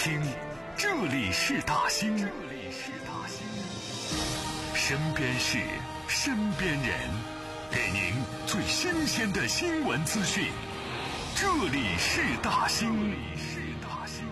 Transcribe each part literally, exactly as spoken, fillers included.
听，这里是大兴，这里是大兴，身边事，身边人，给您最新鲜的新闻资讯。这里是大兴，这里是大兴。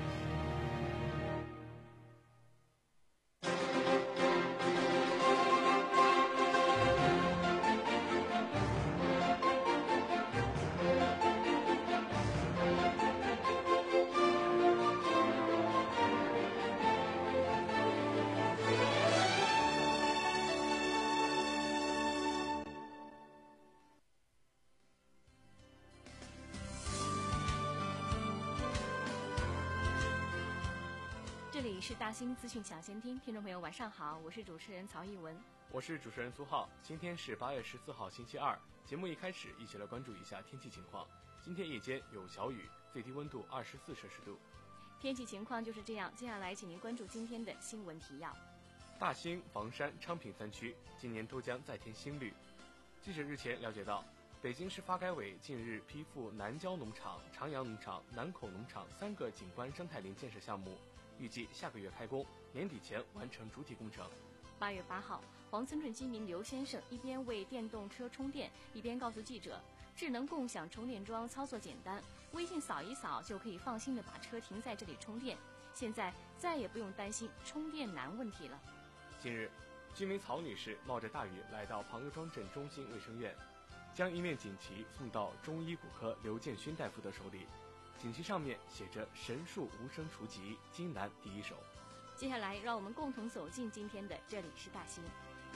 这里是大兴资讯抢先听，听众朋友晚上好，我是主持人曹艺文， 我是主持人苏浩。今天是八月十四号星期二，节目一开始一起来关注一下天气情况。今天夜间有小雨，最低温度二十四摄氏度。 天气情况就是这样，接下来请您关注今天的新闻提要。 大兴、房山、昌平三区今年都将再添新绿。记者日前了解到，北京市发改委近日批复南郊农场、长阳农场、南口农场三个景观生态林建设项目，预计下个月开工，年底前完成主体工程。 八月八号，黄村镇居民刘先生一边为电动车充电，一边告诉记者，智能共享充电桩操作简单，微信扫一扫就可以放心的把车停在这里充电，现在再也不用担心充电难问题了。 近日，居民曹女士冒着大雨来到庞各庄镇中心卫生院，将一面锦旗送到中医骨科刘建勋大夫的手里，锦旗上面写着神树无声除疾，金兰第一手。 接下来让我们共同走进今天的这里是大兴。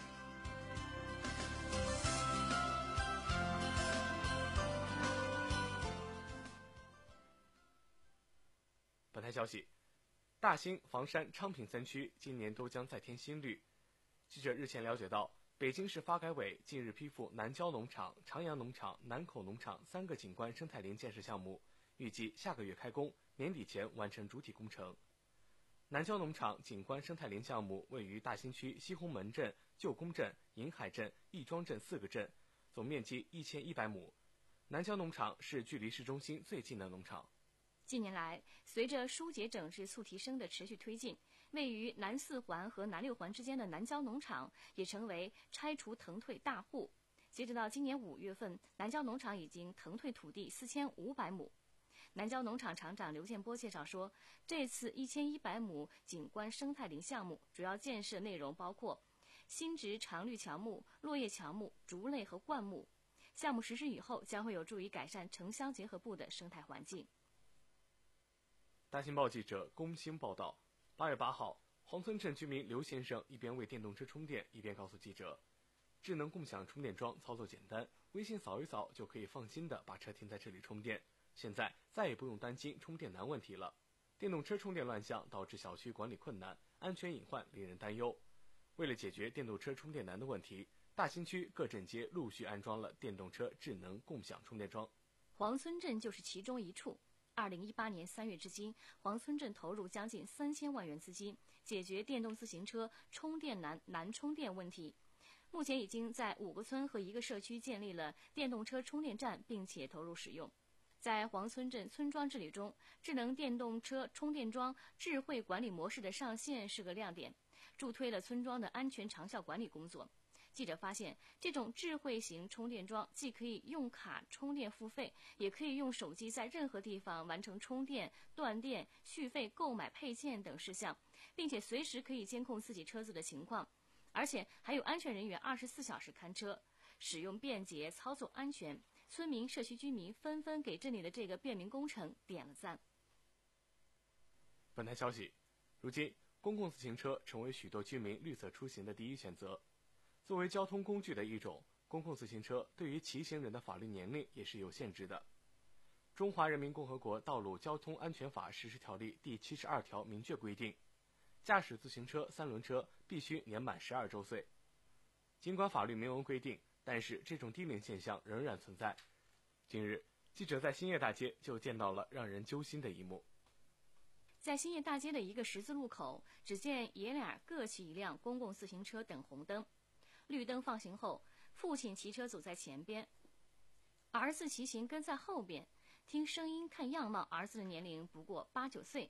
本台消息，大兴、房山、昌平三区今年都将再添新绿。记者日前了解到，北京市发改委近日批复南郊农场、长阳农场、南口农场三个景观生态林建设项目，预计下个月开工，年底前完成主体工程。南郊农场景观生态林项目位于大兴区西红门镇、旧宫镇、银海镇、亦庄镇四个镇，总面积一千一百亩。南郊农场是距离市中心最近的农场。 近年来，随着疏解整治促提升的持续推进，位于南四环和南六环之间的南郊农场也成为拆除腾退大户。截止到今年五月份，南郊农场已经腾退土地四千五百亩。南郊农场厂长刘建波介绍说，这次一千一百亩景观生态林项目主要建设内容包括新植常绿乔木、落叶乔木、竹类和灌木。项目实施以后，将会有助于改善城乡结合部的生态环境。 大新报记者龚兴报道，八月八号，黄村镇居民刘先生一边为电动车充电，一边告诉记者，智能共享充电桩操作简单，微信扫一扫就可以放心的把车停在这里充电，现在再也不用担心充电难问题了。电动车充电乱象导致小区管理困难，安全隐患令人担忧。为了解决电动车充电难的问题，大兴区各镇街陆续安装了电动车智能共享充电桩。 黄村镇就是其中一处。二零一八年三月至今，黄村镇投入将近三千万元资金，解决电动自行车充电难难充电问题。目前已经在五个村和一个社区建立了电动车充电站，并且投入使用。在黄村镇村庄治理中，智能电动车充电桩智慧管理模式的上线是个亮点，助推了村庄的安全长效管理工作。记者发现，这种智慧型充电桩既可以用卡充电付费，也可以用手机在任何地方完成充电、断电、续费、购买配件等事项，并且随时可以监控自己车子的情况，而且还有安全人员二十四小时看车，使用便捷，操作安全。村民、社区居民纷纷给镇里的这个便民工程点了赞。 本台消息，如今公共自行车成为许多居民绿色出行的第一选择。作为交通工具的一种，公共自行车对于骑行人的法律年龄也是有限制的。中华人民共和国道路交通安全法实施条例第七十二条明确规定，驾驶自行车、三轮车必须年满十二周岁。尽管法律明文规定，但是这种低龄现象仍然存在。近日，记者在兴业大街就见到了让人揪心的一幕。 在兴业大街的一个十字路口，只见爷俩各骑一辆公共自行车等红灯。绿灯放行后，父亲骑车走在前边，儿子骑行跟在后边。听声音看样貌，儿子的年龄不过八九岁，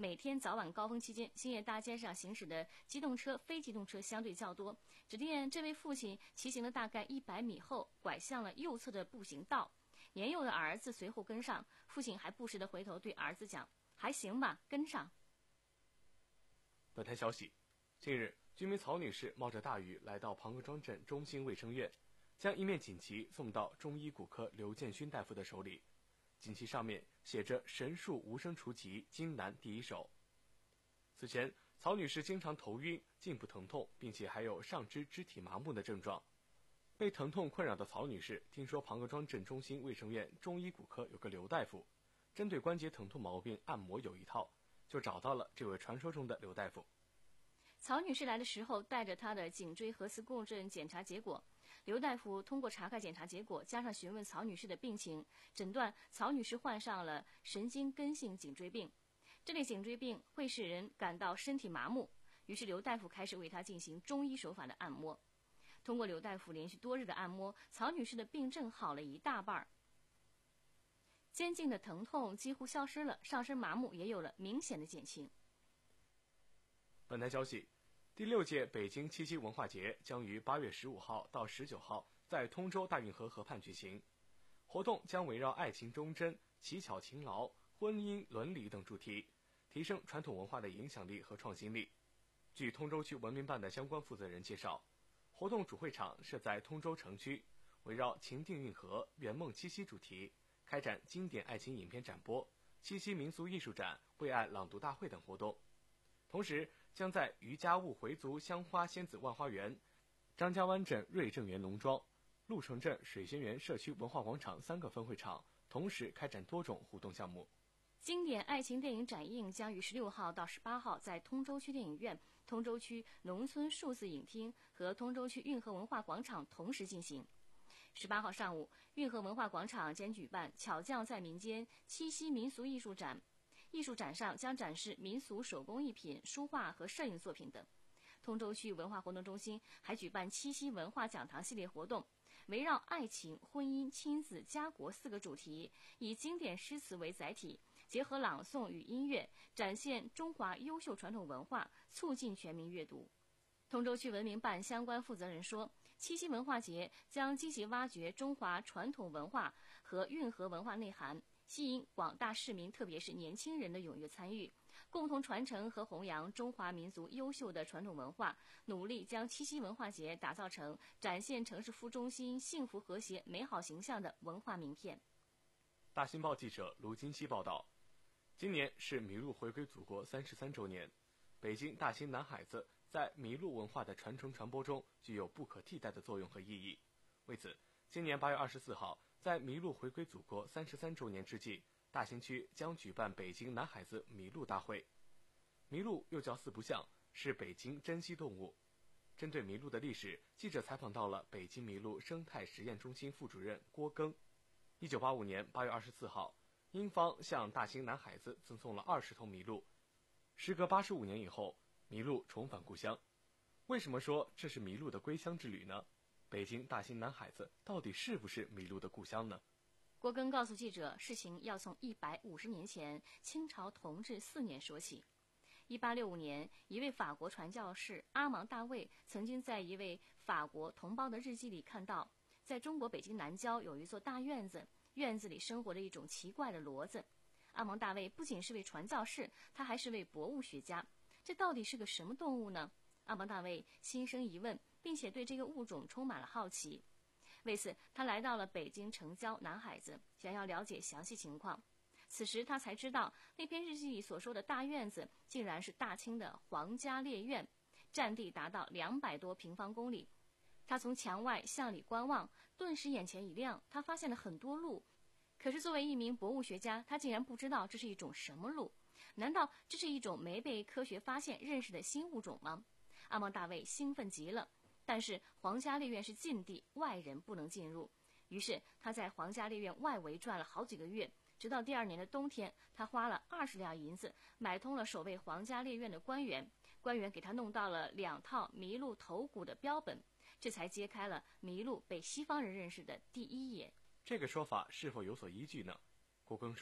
每天早晚高峰期间，兴业大街上行驶的机动车、非机动车相对较多。只见这位父亲骑行了大概一百米后，拐向了右侧的步行道，年幼的儿子随后跟上，父亲还不时地回头对儿子讲：“还行吧，跟上。” 本台消息，近日，居民曹女士冒着大雨来到庞各庄镇中心卫生院，将一面锦旗送到中医骨科刘建勋大夫的手里。锦旗上面写着“神树无声除疾，荆南第一手”。此前，曹女士经常头晕、颈部疼痛，并且还有上肢肢体麻木的症状。被疼痛困扰的曹女士听说庞各庄镇中心卫生院中医骨科有个刘大夫，针对关节疼痛毛病按摩有一套，就找到了这位传说中的刘大夫。 曹女士来的时候带着她的颈椎核磁共振检查结果，刘大夫通过查看检查结果，加上询问曹女士的病情，诊断曹女士患上了神经根性颈椎病。这类颈椎病会使人感到身体麻木，于是刘大夫开始为她进行中医手法的按摩。通过刘大夫连续多日的按摩，曹女士的病症好了一大半，肩颈的疼痛几乎消失了，上身麻木也有了明显的减轻。 本台消息，第六届北京七夕文化节将于八月十五号到十九号在通州大运河河畔举行。活动将围绕爱情忠贞、乞巧勤劳、婚姻伦理等主题，提升传统文化的影响力和创新力。据通州区文明办的相关负责人介绍，活动主会场设在通州城区，围绕情定运河、圆梦七夕主题，开展经典爱情影片展播、七夕民俗艺术展、为爱朗读大会等活动。同时，将在余家务回族香花仙子万花园、张家湾镇瑞正园农庄、鹿城镇水仙园社区文化广场三个分会场同时开展多种互动项目。 经典爱情电影展映将于十六号到十八号在通州区电影院、通州区农村数字影厅和通州区运河文化广场同时进行。十八号上午，运河文化广场将举办巧匠在民间七夕民俗艺术展，艺术展上将展示民俗手工艺品、书画和摄影作品等。通州区文化活动中心还举办七夕文化讲堂系列活动，围绕爱情、婚姻、亲子、家国四个主题，以经典诗词为载体，结合朗诵与音乐，展现中华优秀传统文化，促进全民阅读。通州区文明办相关负责人说，七夕文化节将积极挖掘中华传统文化和运河文化内涵，吸引广大市民特别是年轻人的踊跃参与，共同传承和弘扬中华民族优秀的传统文化，努力将七夕文化节打造成展现城市副中心幸福和谐美好形象的文化名片。 大新报记者卢金熙报道，今年是麋鹿回归祖国三十三周年，北京大兴南海子在麋鹿文化的传承传播中具有不可替代的作用和意义。为此，今年八月二十四号，在麋鹿回归祖国三十三周年之际，大兴区将举办北京南海子麋鹿大会。麋鹿又叫四不像，是北京珍稀动物。针对麋鹿的历史，记者采访到了北京麋鹿生态实验中心副主任郭庚。一九八五年八月二十四号，英方向大兴南海子赠送了二十头麋鹿。时隔八十五年以后，麋鹿重返故乡。为什么说这是麋鹿的归乡之旅呢？北京大兴南海子到底是不是麋鹿的故乡呢？ 郭庚告诉记者，事情要从一百五十年前清朝同治四年说起。一八六五年，一位法国传教士阿芒大卫曾经在一位法国同胞的日记里看到，在中国北京南郊有一座大院子，院子里生活着一种奇怪的骡子。阿芒大卫不仅是位传教士，他还是位博物学家。这到底是个什么动物呢？阿芒大卫心生疑问，并且对这个物种充满了好奇。为此，他来到了北京城郊南海子，想要了解详细情况。此时他才知道，那篇日记里所说的大院子竟然是大清的皇家猎院，占地达到两百多平方公里。他从墙外向里观望，顿时眼前一亮，他发现了很多鹿。可是作为一名博物学家，他竟然不知道这是一种什么鹿。难道这是一种没被科学发现认识的新物种吗？阿芒大卫兴奋极了，但是皇家猎院是禁地，外人不能进入。于是他在皇家猎院外围转了好几个月，直到第二年的冬天，他花了二十两银子买通了守卫皇家猎院的官员，官员给他弄到了两套麋鹿头骨的标本，这才揭开了麋鹿被西方人认识的第一页。 这个说法是否有所依据呢？郭庚说，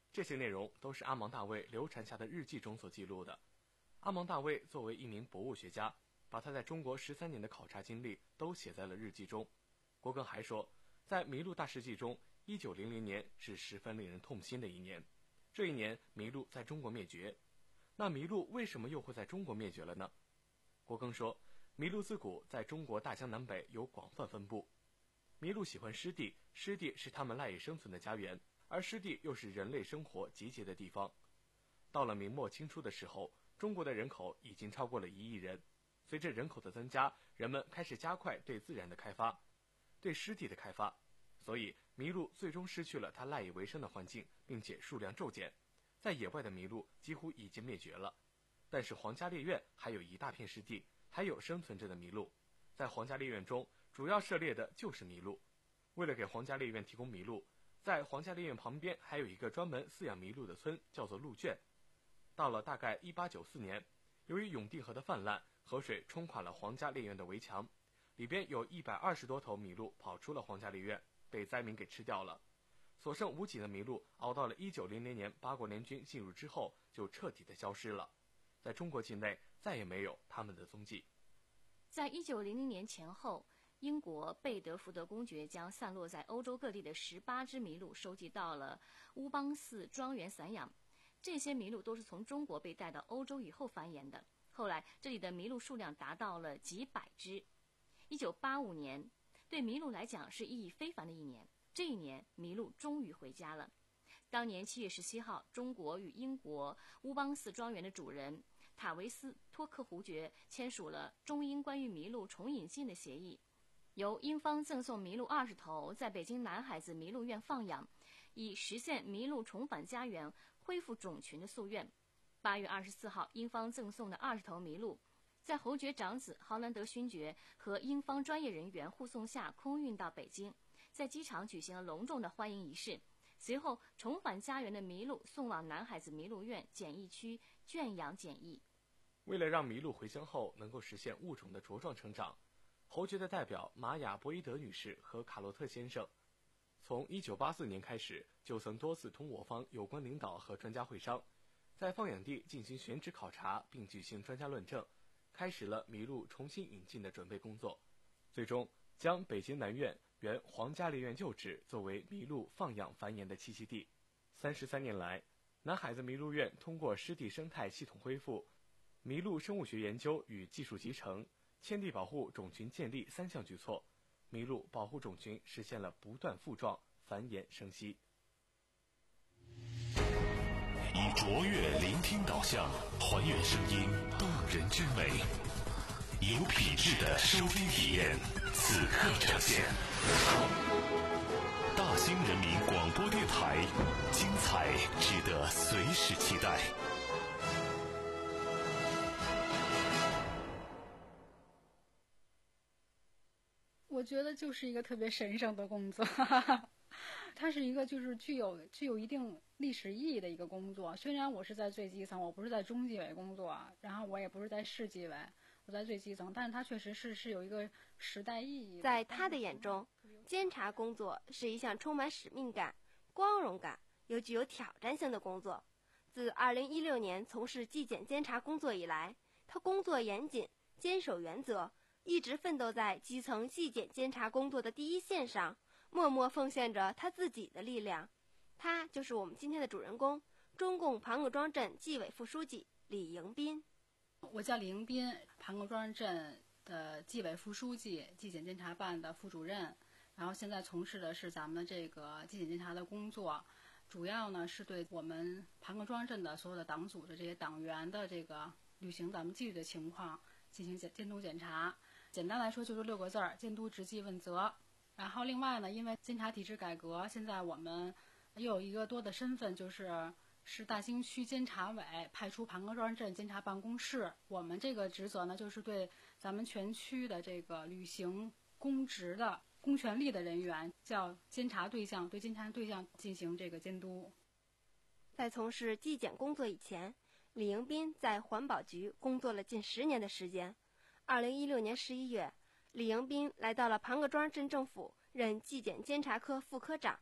这些内容都是阿芒大卫流传下的日记中所记录的。阿芒大卫作为一名博物学家，把他在中国十三年的考察经历都写在了日记中。郭庚还说，在麋鹿大事记中，一九零零年是十分令人痛心的一年。这一年，麋鹿在中国灭绝。那麋鹿为什么又会在中国灭绝了呢？郭庚说，麋鹿自古在中国大江南北有广泛分布。麋鹿喜欢湿地，湿地是它们赖以生存的家园，而湿地又是人类生活集结的地方。到了明末清初的时候，中国的人口已经超过了一亿人。随着人口的增加，人们开始加快对自然的开发，对湿地的开发，所以麋鹿最终失去了它赖以为生的环境，并且数量骤减。在野外的麋鹿几乎已经灭绝了，但是皇家猎院还有一大片湿地，还有生存着的麋鹿。在皇家猎院中，主要狩猎的就是麋鹿。为了给皇家猎院提供麋鹿，在皇家猎院旁边还有一个专门饲养麋鹿的村，叫做鹿圈。到了大概一八九四年，由于永定河的泛滥，河水冲垮了皇家猎院的围墙，里边有一百二十多头麋鹿跑出了皇家猎院，被灾民给吃掉了。所剩无几的麋鹿熬到了一九零零年八国联军进入之后，就彻底的消失了。在中国境内再也没有他们的踪迹。 在一九零零年前后，英国贝德福德公爵将散落在欧洲各地的十八只麋鹿收集到了乌邦寺庄园散养。这些麋鹿都是从中国被带到欧洲以后繁衍的。后来这里的麋鹿数量达到了几百只。一九八五年对麋鹿来讲是意义非凡的一年。这一年，麋鹿终于回家了。当年七月十七号，中国与英国乌邦寺庄园的主人塔维斯托克胡爵签署了中英关于麋鹿重引进的协议，由英方赠送麋鹿二十头，在北京南海子麋鹿院放养，以实现麋鹿重返家园、恢复种群的夙愿。八月二十四号，英方赠送的二十头麋鹿，在侯爵长子豪兰德勋爵和英方专业人员护送下空运到北京，在机场举行了隆重的欢迎仪式。随后，重返家园的麋鹿送往南海子麋鹿院检疫区圈养检疫。 为了让麋鹿回乡后能够实现物种的茁壮成长，侯爵的代表玛雅·博伊德女士和卡洛特先生，从一九八四年开始就曾多次同我方有关领导和专家会商，在放养地进行选址考察，并举行专家论证，开始了麋鹿重新引进的准备工作，最终将北京南苑原皇家猎院旧址作为麋鹿放养繁衍的栖息地。三十三年来，南海子麋鹿院通过湿地生态系统恢复、麋鹿生物学研究与技术集成、迁地保护种群建立三项举措，麋鹿保护种群实现了不断复壮、繁衍生息。 以卓越聆听导向，还原声音动人之美，有品质的收听体验，此刻呈现。大兴人民广播电台，精彩值得随时期待。 我觉得就是一个特别神圣的工作，它是一个就是具有具有一定历史意义的一个工作。虽然我是在最基层，我不是在中纪委工作，然后我也不是在市纪委，我在最基层，但是它确实是是有一个时代意义的。 在他的眼中，监察工作是一项充满使命感、光荣感又具有挑战性的工作。自二零一六年从事纪检监察工作以来，他工作严谨，坚守原则，一直奋斗在基层纪检监察工作的第一线上，默默奉献着他自己的力量。他就是我们今天的主人公，中共盘各庄镇纪委副书记李迎宾。 我叫李迎宾，盘各庄镇的纪委副书记、纪检监察办的副主任，然后现在从事的是咱们这个纪检监察的工作，主要呢是对我们盘各庄镇的所有的党组的这些党员的这个履行咱们纪律的情况进行监监督检查。简单来说就是六个字儿：监督执纪问责。然后另外呢，因为监察体制改革，现在我们又有一个多的身份，就是是大兴区监察委派出盘各庄镇监察办公室。我们这个职责呢，就是对咱们全区的这个履行公职的公权力的人员，叫监察对象，对监察对象进行这个监督。 在从事纪检工作以前，李迎宾在环保局工作了近十年的时间。二零一六年十一月，李迎宾来到了盘各庄镇政府，任纪检监察科副科长，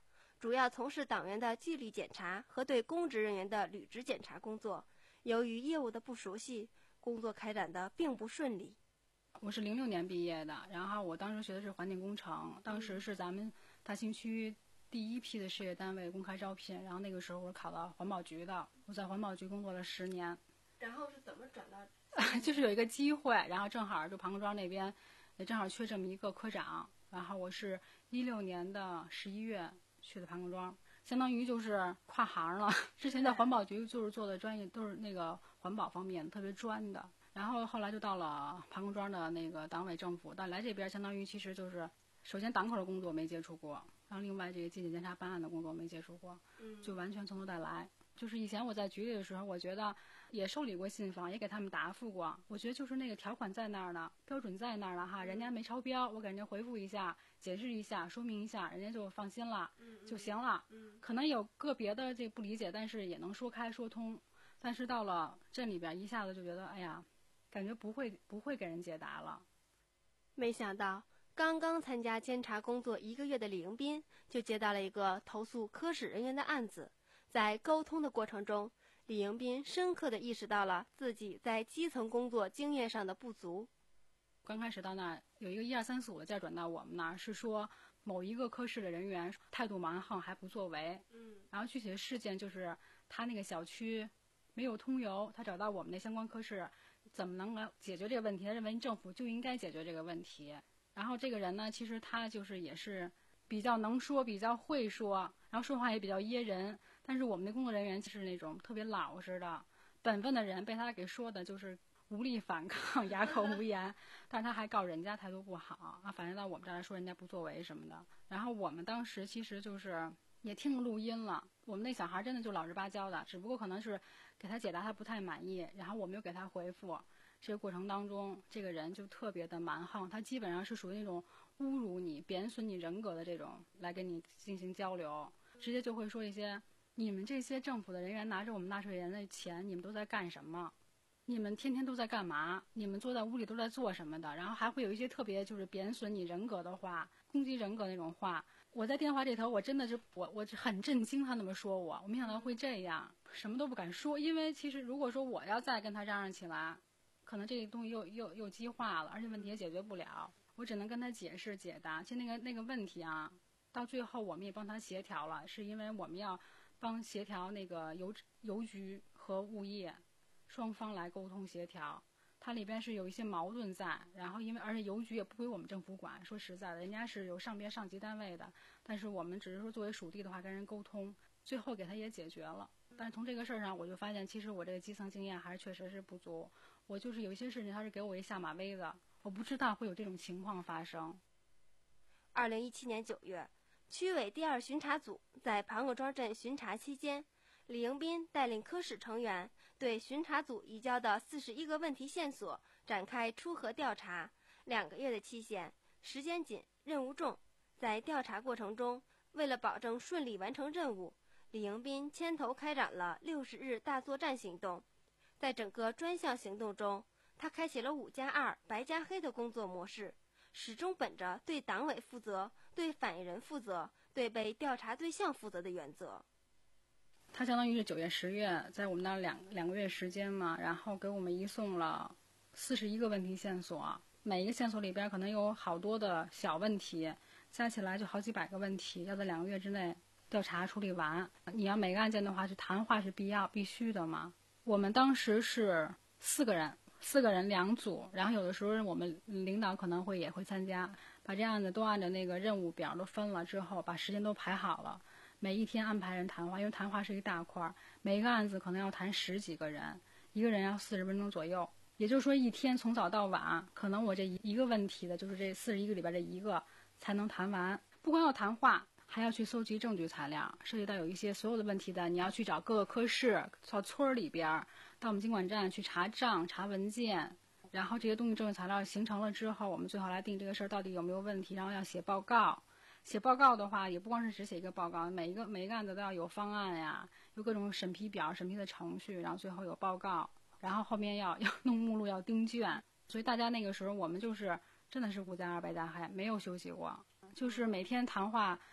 主要从事党员的纪律检查和对公职人员的履职检查工作。由于业务的不熟悉，工作开展的并不顺利。 我是零六年毕业的，然后我当时学的是环境工程，当时是咱们大兴区第一批的事业单位公开招聘，然后那个时候我考到环保局的，我在环保局工作了十年。 然后是怎么转到？ 就是有一个机会，然后正好就庞各庄那边也正好缺这么一个科长，然后我是一六年的十一月去的庞各庄，相当于就是跨行了。之前在环保局就是做的专业都是那个环保方面特别专的，然后后来就到了庞各庄的那个党委政府，但来这边相当于其实就是首先档口的工作没接触过，然后另外这个纪检监察办案的工作没接触过，就完全从头再来。就是以前我在局里的时候，我觉得也受理过信访，也给他们答复过。我觉得就是那个条款在那儿呢，标准在那儿了哈，人家没超标，我给人家回复一下，解释一下，说明一下，人家就放心了就行了。可能有个别的这不理解，但是也能说开说通。但是到了镇里边，一下子就觉得，哎呀，感觉不会不会给人解答了。 没想到刚刚参加监察工作一个月的李迎宾，就接到了一个投诉科室人员的案子。在沟通的过程中，李迎宾深刻地意识到了自己在基层工作经验上的不足。 刚开始到那儿有一个一二三四五的件转到我们那儿，是说某一个科室的人员态度蛮横，还不作为。嗯，然后具体的事件就是他那个小区没有通油，他找到我们那相关科室，怎么能来解决这个问题？他认为政府就应该解决这个问题。然后这个人呢，其实他就是也是比较能说，比较会说，然后说话也比较噎人。但是我们的工作人员就是那种特别老实的、本分的人，被他给说的就是无力反抗，哑口无言。但是他还告人家态度不好啊，反正到我们这儿来说人家不作为什么的。然后我们当时其实就是也听了录音了，我们那小孩真的就老实巴交的，只不过可能是给他解答他不太满意，然后我没有给他回复。这个过程当中，这个人就特别的蛮横，他基本上是属于那种侮辱你、贬损你人格的这种来跟你进行交流，直接就会说一些。你们这些政府的人员拿着我们纳税人的钱，你们都在干什么？你们天天都在干嘛？你们坐在屋里都在做什么的？然后还会有一些特别就是贬损你人格的话，攻击人格那种话。我在电话这头，我真的是我我很震惊，他那么说我，我没想到会这样，什么都不敢说。因为其实如果说我要再跟他嚷嚷起来，可能这个东西又又又激化了，而且问题也解决不了。我只能跟他解释解答。其实那个那个问题啊，到最后我们也帮他协调了，是因为我们要。帮协调那个邮邮局和物业双方来沟通协调，它里边是有一些矛盾在，然后因为而且邮局也不归我们政府管，说实在的，人家是有上边上级单位的，但是我们只是说作为属地的话跟人沟通，最后给他也解决了。但是从这个事儿上我就发现，其实我这个基层经验还是确实是不足，我就是有一些事情他是给我一下马威的，我不知道会有这种情况发生。 二零一七年九月，区委第二巡查组在庞各庄镇巡查期间，李迎宾带领科室成员对巡查组移交的四十一个问题线索展开初核调查。两个月的期限，时间紧，任务重。在调查过程中，为了保证顺利完成任务，李迎宾牵头开展了六十日大作战行动。在整个专项行动中，他开启了五加二白加黑的工作模式，始终本着对党委负责、对反映人负责、对被调查对象负责的原则。 他相当于是九月、十月，在我们那两两个月时间嘛，然后给我们移送了四十一个问题线索，每一个线索里边可能有好多的小问题，加起来就好几百个问题，要在两个月之内调查处理完。你要每个案件的话，是谈话是必要必须的嘛。我们当时是四个人。四个人两组，然后有的时候我们领导可能会也会参加，把这案子都按照那个任务表都分了之后，把时间都排好了，每一天安排人谈话，因为谈话是一大块，每一个案子可能要谈十几个人，一个人要四十分钟左右，也就是说一天从早到晚，可能我这一个问题的就是这四十一个里边这一个才能谈完。不光要谈话，还要去搜集证据材料，涉及到有一些所有的问题的，你要去找各个科室，到村里边，到我们经管站去查账、查文件，然后这些东西证据材料形成了之后，我们最后来定这个事儿到底有没有问题，然后要写报告。写报告的话，也不光是只写一个报告，每一个每一个案子都要有方案呀，有各种审批表、审批的程序，然后最后有报告，然后后面要要弄目录、要订卷。所以大家那个时候我们就是真的是五加二白加黑，没有休息过，就是每天谈话。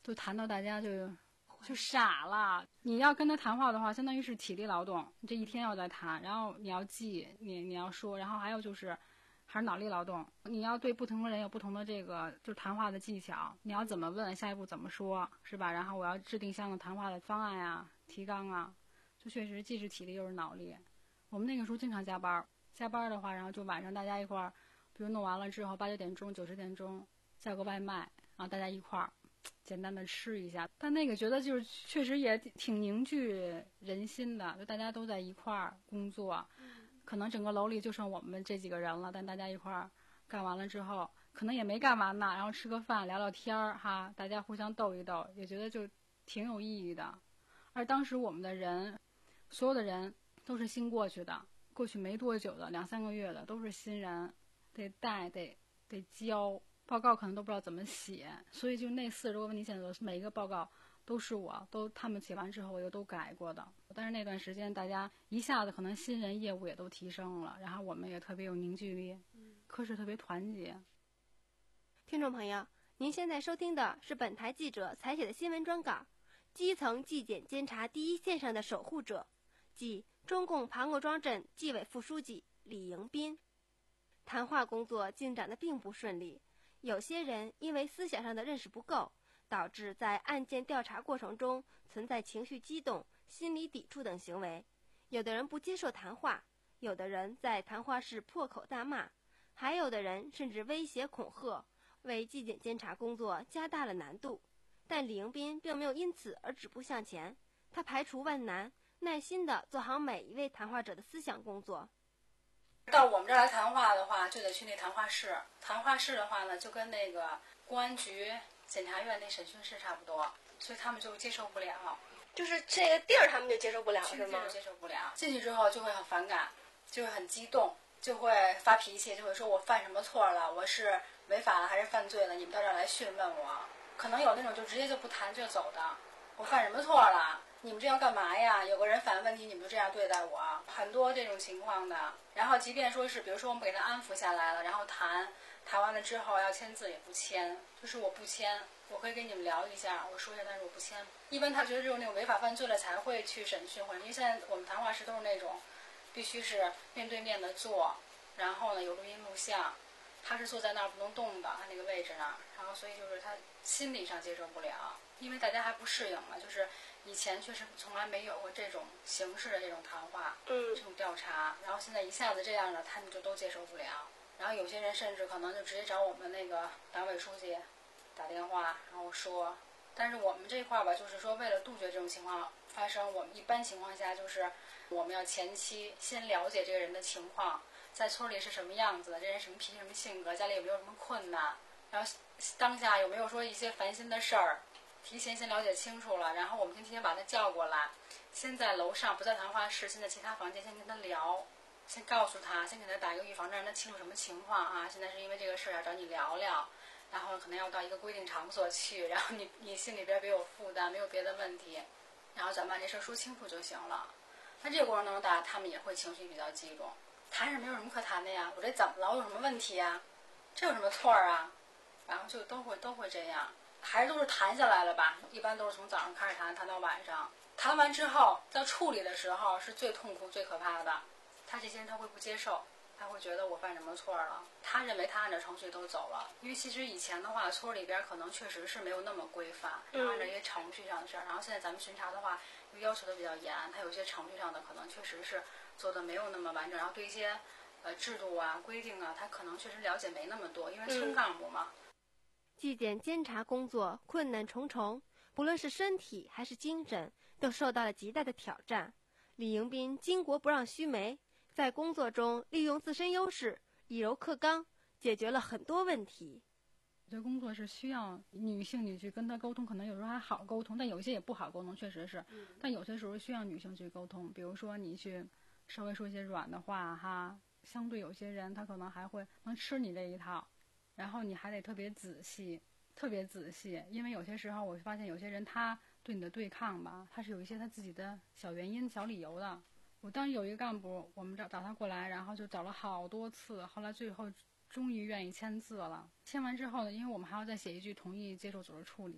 就谈到大家就就傻了。你要跟他谈话的话，相当于是体力劳动，你这一天要在谈，然后你要记，你你要说，然后还有就是还是脑力劳动，你要对不同的人有不同的这个就是谈话的技巧，你要怎么问，下一步怎么说，是吧？然后我要制定相应的谈话的方案呀、提纲啊，就确实既是体力又是脑力。我们那个时候经常加班，加班的话，然后就晚上大家一块儿，比如弄完了之后八九点钟、九十点钟叫个外卖，然后大家一块儿简单的吃一下。但那个觉得就是确实也挺凝聚人心的，就大家都在一块儿工作，可能整个楼里就剩我们这几个人了，但大家一块儿干完了之后，可能也没干完呢，然后吃个饭聊聊天儿哈，大家互相逗一逗，也觉得就挺有意义的。而当时我们的人，所有的人都是新过去的，过去没多久的两三个月的都是新人，得带得得教。报告可能都不知道怎么写，所以就那四十多个问题线索，每一个报告都是我都他们写完之后我又都改过的。但是那段时间大家一下子可能新人业务也都提升了，然后我们也特别有凝聚力，科室特别团结。 听众朋友，您现在收听的是本台记者采写的新闻专稿《基层纪检监察第一线上的守护者》，即中共盘沟庄镇纪委副书记李迎宾。谈话工作进展的并不顺利，有些人因为思想上的认识不够，导致在案件调查过程中存在情绪激动、心理抵触等行为。有的人不接受谈话，有的人在谈话室破口大骂，还有的人甚至威胁恐吓，为纪检监察工作加大了难度。但李迎宾并没有因此而止步向前，他排除万难，耐心地做好每一位谈话者的思想工作。 到我们这儿来谈话的话，就得去那谈话室。谈话室的话呢，就跟那个公安局、检察院那审讯室差不多，所以他们就接受不了。 就是这个地儿他们就接受不了，是吗？ 接受不了。进去之后就会很反感，就会很激动，就会发脾气，就会说我犯什么错了，我是违法了还是犯罪了？你们到这儿来讯问我。可能有那种就直接就不谈就走的，我犯什么错了？你们这样干嘛呀？有个人反映问题，你们就这样对待我，很多这种情况的。然后即便说是，比如说我们给他安抚下来了，然后谈谈完了之后要签字也不签，就是我不签，我可以跟你们聊一下，我说一下，但是我不签。一般他觉得只有那种违法犯罪了才会去审讯，或者因为现在我们谈话室都是那种必须是面对面的坐，然后呢有录音录像，他是坐在那儿不能动的，他那个位置那儿，然后所以就是他心理上接受不了，因为大家还不适应嘛，就是以前确实从来没有过这种形式的这种谈话， 嗯， 这种调查，然后现在一下子这样的，他们就都接受不了。然后有些人甚至可能就直接找我们那个党委书记打电话，然后说，但是我们这块吧，就是说为了杜绝这种情况发生，我们一般情况下就是我们要前期先了解这个人的情况，在村里是什么样子的，这人什么脾气、什么性格，家里有没有什么困难，然后当下有没有说一些烦心的事儿，提前先了解清楚了，然后我们先提前把他叫过来，先在楼上不在谈话室，先在其他房间先跟他聊，先告诉他，先给他打一个预防针，让他清楚什么情况啊，现在是因为这个事儿要找你聊聊，然后可能要到一个规定场所去，然后你你心里边别有负担，没有别的问题，然后咱们把这事儿说清楚就行了。那这个过程当中，大家他们也会情绪比较激动，谈是没有什么可谈的呀，我这怎么了？我有什么问题呀？这有什么错啊？然后就都会都会这样，还是都是谈下来了吧？一般都是从早上开始谈，谈到晚上。谈完之后，到处理的时候是最痛苦、最可怕的。他这些人他会不接受，他会觉得我犯什么错了？他认为他按照程序都走了，因为其实以前的话，村里边可能确实是没有那么规范，然后按照一些程序上的事儿。然后现在咱们巡查的话，又要求的比较严，他有些程序上的可能确实是做的没有那么完整，然后对一些呃制度啊、规定啊，他可能确实了解没那么多，因为村干部嘛。 纪检监察工作困难重重，不论是身体还是精神，都受到了极大的挑战。李迎宾巾帼不让须眉，在工作中利用自身优势，以柔克刚，解决了很多问题。 这工作是需要女性你去跟他沟通，可能有时候还好沟通，但有些也不好沟通，确实是。但有些时候需要女性去沟通，比如说你去稍微说一些软的话哈，相对有些人他可能还会能吃你这一套，然后你还得特别仔细，特别仔细，因为有些时候我发现有些人他对你的对抗吧，他是有一些他自己的小原因、小理由的。我当时有一个干部，我们找找他过来，然后就找了好多次，后来最后终于愿意签字了。签完之后呢，因为我们还要再写一句同意接受组织处理，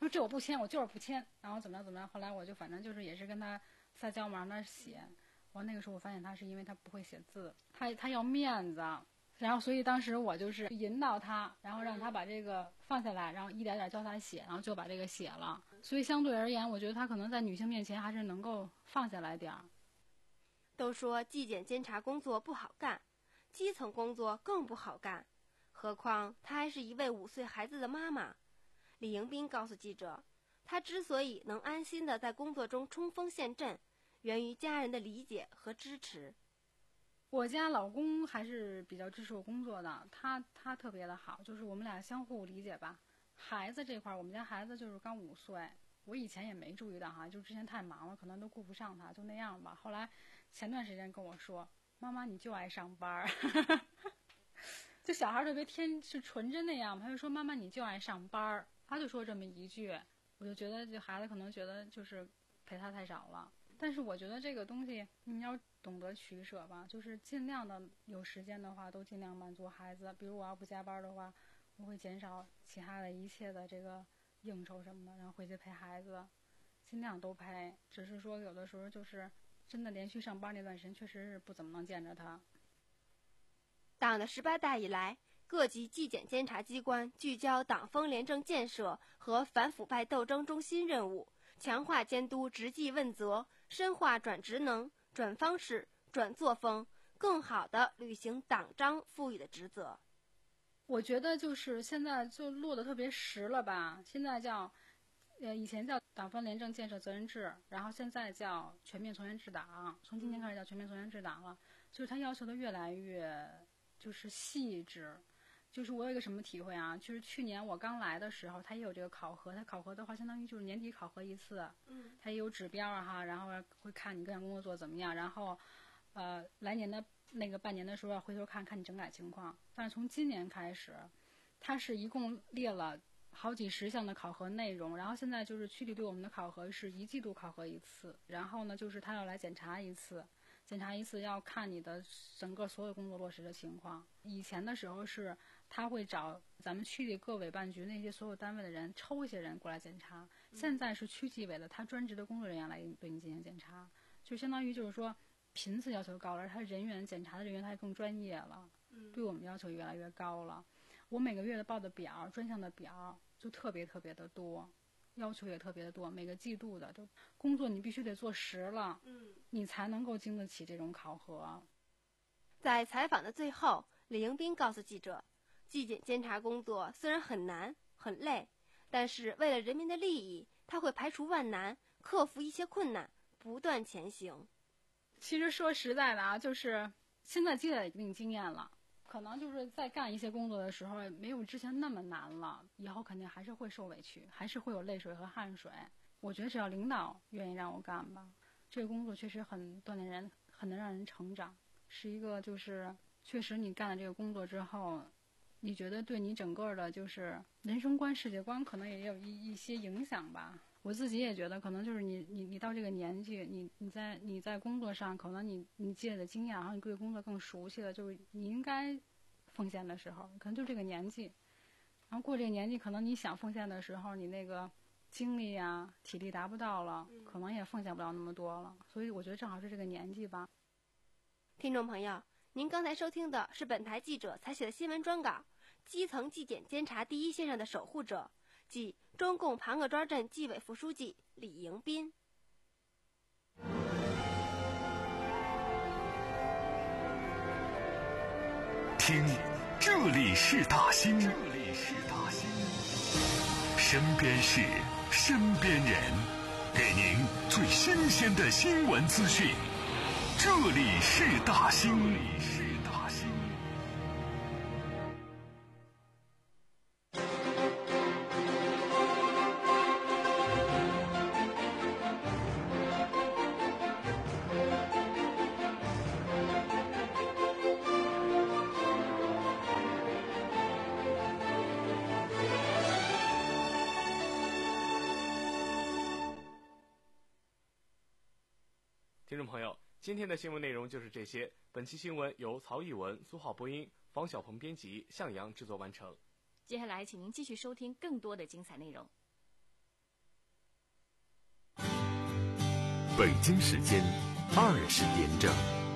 说这我不签，我就是不签，然后怎么样怎么样。后来我就反正就是也是跟他撒娇嘛，让他写。我那个时候我发现他是因为他不会写字，他他要面子，然后所以当时我就是引导他，然后让他把这个放下来，然后一点点教他写，然后就把这个写了。所以相对而言，我觉得他可能在女性面前还是能够放下来点儿。 都说纪检监察工作不好干，基层工作更不好干，何况她还是一位五岁孩子的妈妈。李迎宾告诉记者，她之所以能安心地在工作中冲锋陷阵，源于家人的理解和支持。 我家老公还是比较支持我工作的，他他特别的好，就是我们俩相互理解吧。孩子这块，我们家孩子就是刚五岁，我以前也没注意到哈，就之前太忙了，可能都顾不上他，就那样吧。后来前段时间跟我说，妈妈你就爱上班就小孩特别天是纯真那样，他就说妈妈你就爱上班，他就说这么一句，我就觉得这孩子可能觉得就是陪他太少了。但是我觉得这个东西你要懂得取舍吧，就是尽量的有时间的话都尽量满足孩子。比如我要不加班的话，我会减少其他的一切的这个应酬什么的，然后回去陪孩子，尽量都陪。只是说有的时候就是真的连续上班那段时间确实是不怎么能见着他。 党的十八大以来，各级纪检监察机关聚焦党风廉政建设和反腐败斗争中心任务，强化监督执纪问责，深化转职能、转方式、转作风，更好地履行党章赋予的职责。 我觉得就是现在就落得特别实了吧，现在叫呃，以前叫党风廉政建设责任制，然后现在叫全面从严治党，从今年开始叫全面从严治党了，就是它要求的越来越就是细致。就是我有一个什么体会啊，就是去年我刚来的时候，它也有这个考核，它考核的话相当于就是年底考核一次， 嗯， 它也有指标啊哈，然后会看你各项工作做怎么样，然后呃来年的那个半年的时候要回头看看你整改情况。但是从今年开始，它是一共列了好几十项的考核内容，然后现在就是区里对我们的考核是一季度考核一次，然后呢就是他要来检查一次，检查一次要看你的整个所有工作落实的情况。以前的时候是他会找咱们区里各委办局那些所有单位的人抽一些人过来检查，现在是区纪委的他专职的工作人员来对你进行检查，就相当于就是说频次要求高了，而他人员检查的人员他也更专业了，对我们要求越来越高了。我每个月的报的表专项的表就特别特别的多，要求也特别的多，每个季度的都工作你必须得做实了， 嗯， 你才能够经得起这种考核。 在采访的最后，李迎宾告诉记者，纪检监察工作虽然很难很累，但是为了人民的利益，他会排除万难，克服一些困难，不断前行。 其实说实在的啊，就是现在积累了一定经验了，可能就是在干一些工作的时候没有之前那么难了，以后肯定还是会受委屈，还是会有泪水和汗水。我觉得只要领导愿意让我干吧，这个工作确实很锻炼人，很能让人成长，是一个就是确实你干了这个工作之后，你觉得对你整个的就是人生观世界观可能也有一一些影响吧。我自己也觉得可能就是你你你到这个年纪，你你在你在工作上可能你你积累的经验，然后你对工作更熟悉了，就是你应该奉献的时候，可能就这个年纪，然后过这个年纪可能你想奉献的时候，你那个精力啊体力达不到了，可能也奉献不了那么多了，所以我觉得正好是这个年纪吧。 听众朋友，您刚才收听的是本台记者采写的新闻专稿，基层纪检监察第一线上的守护者，即中共盘各庄镇纪委副书记李迎宾。 听，这里是大兴，这里是大兴，身边事，身边人，给您最新鲜的新闻资讯。这里是大兴，这里是大兴。 听众朋友，今天的新闻内容就是这些。本期新闻由曹艺文、苏浩播音，方小鹏编辑，向阳制作完成。 接下来，请您继续收听更多的精彩内容。 北京时间二十点整。